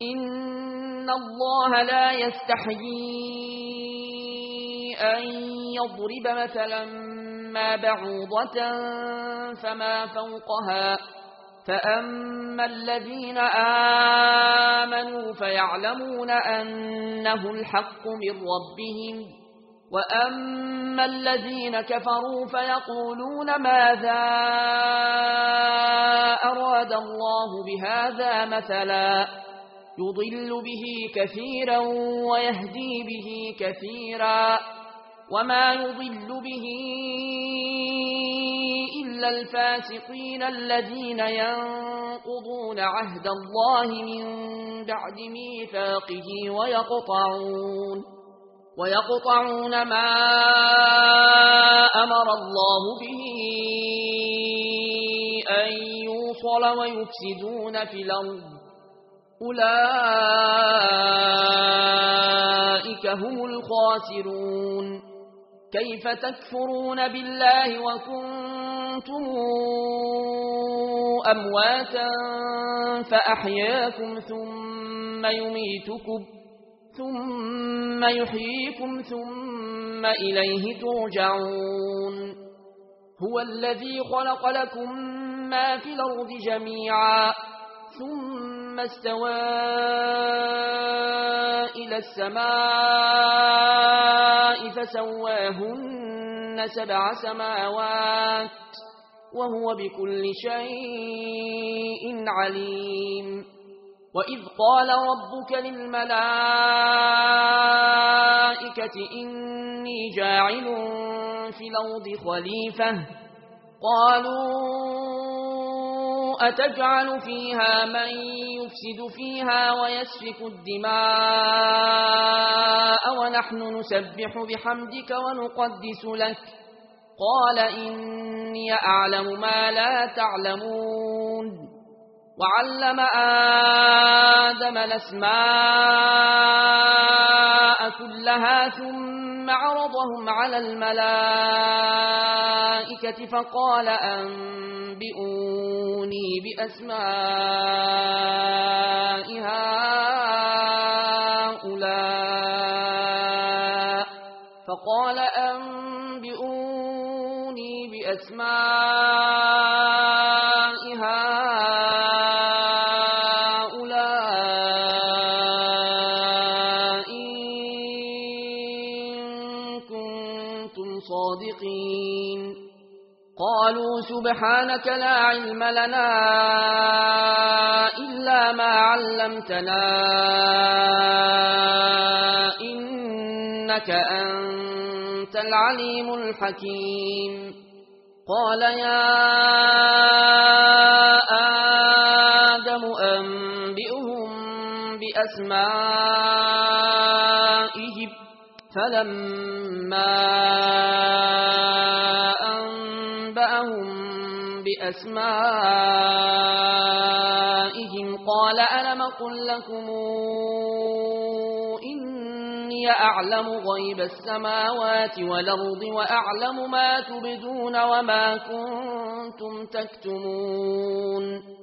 إن الله لا يستحيي أن يضرب مثلا ما بعوضة فما فوقها فأما الذين آمنوا فيعلمون أنه الحق من ربهم وأما الذين كفروا فيقولون ماذا أراد الله بهذا مثلا يضل به كثيرا ويهدي به كثيرا وما يضل به إلا الفاسقين الذين ينقضون عهد الله من بعد ميثاقه ويقطعون ما أمر الله به أن يوصل ويفسدون في الأرض أولئك هم الخاسرون كيف تكفرون بالله وكنتم أمواتا فأحياكم ثم يحييكم ثم إليه ترجعون هو الذي خلق لكم ما في الأرض جميعا ثم استوى إلى السماء فسواهن 7 سماوات وهو بكل شيء عليم وإذ قال ربك للملائكة إني جاعل في الأرض خليفة قالوا أتجعل فيها من يفسد فيها ويسفك الدماء ونحن نسبح بحمدك ونقدس لك قال إني أعلم ما لا تعلمون وعلم آدم الأسماء كلها ثم عرضهم على الملائكة فقال أنبئوني بأسماء هؤلاء صادقين قالوا سبحانك لا علم لنا إلا ما علمتنا إنك أنت العليم الحكيم قال يا آدم أنبئهم بأسمائهم فلما أنبأهم بأسمائهم قال ألم قل لكم إني أعلم غيب السماوات والأرض وأعلم ما تبدون وما كنتم تكتمون